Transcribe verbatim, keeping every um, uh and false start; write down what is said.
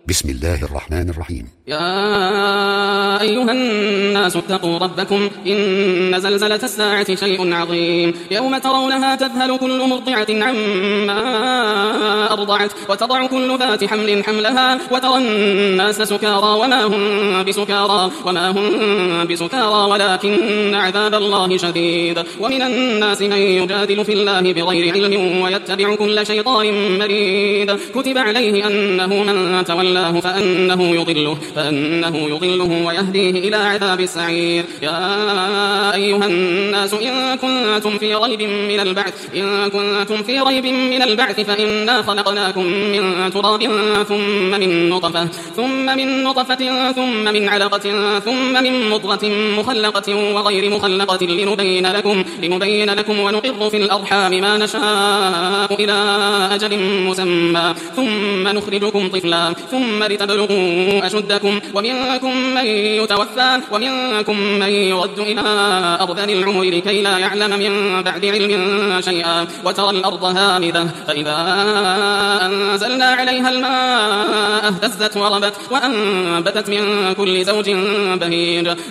بسم الله الرحمن الرحيم. يا أيها الناس اتقوا ربكم إن زلزلة الساعة شيء عظيم يوم ترونها تذهل كل مرضعة عما أرضعت وتضع كل ذات حمل حملها وترى الناس سكارى وما هم بسكارى وما هم بسكارى ولكن عذاب الله شديد. ومن الناس من يجادل في الله بغير علم ويتبع كل شيطان مريد. كتب عليه أنه من تولاه فأنه يضله فأنه يضله ويهديه إلى عذاب السعير. يا أيها الناس إن كنتم في ريب من البعث إن كنتم في ريب من البعث فإنا خلقناكم من تراب ثم من نطفة ثم من نطفة ثم من علقة ثم من مضغة مخلقة وغير مخلقة لنبين لكم لنبين لكم ونقر في الأرحام ما نشاء إلى أجل مسمى ثم نخرجكم طفلا ثم لتبلغوا أشدكم ومنكم من يتوفى ومنكم من يرد إلى أرذل العمر لكي لا يعلم من بعد علم شيئا. وترى الأرض هامدة فإذا أنزلنا عليها الماء اهتزت وربت وأنبتت من كل زوج بهيج.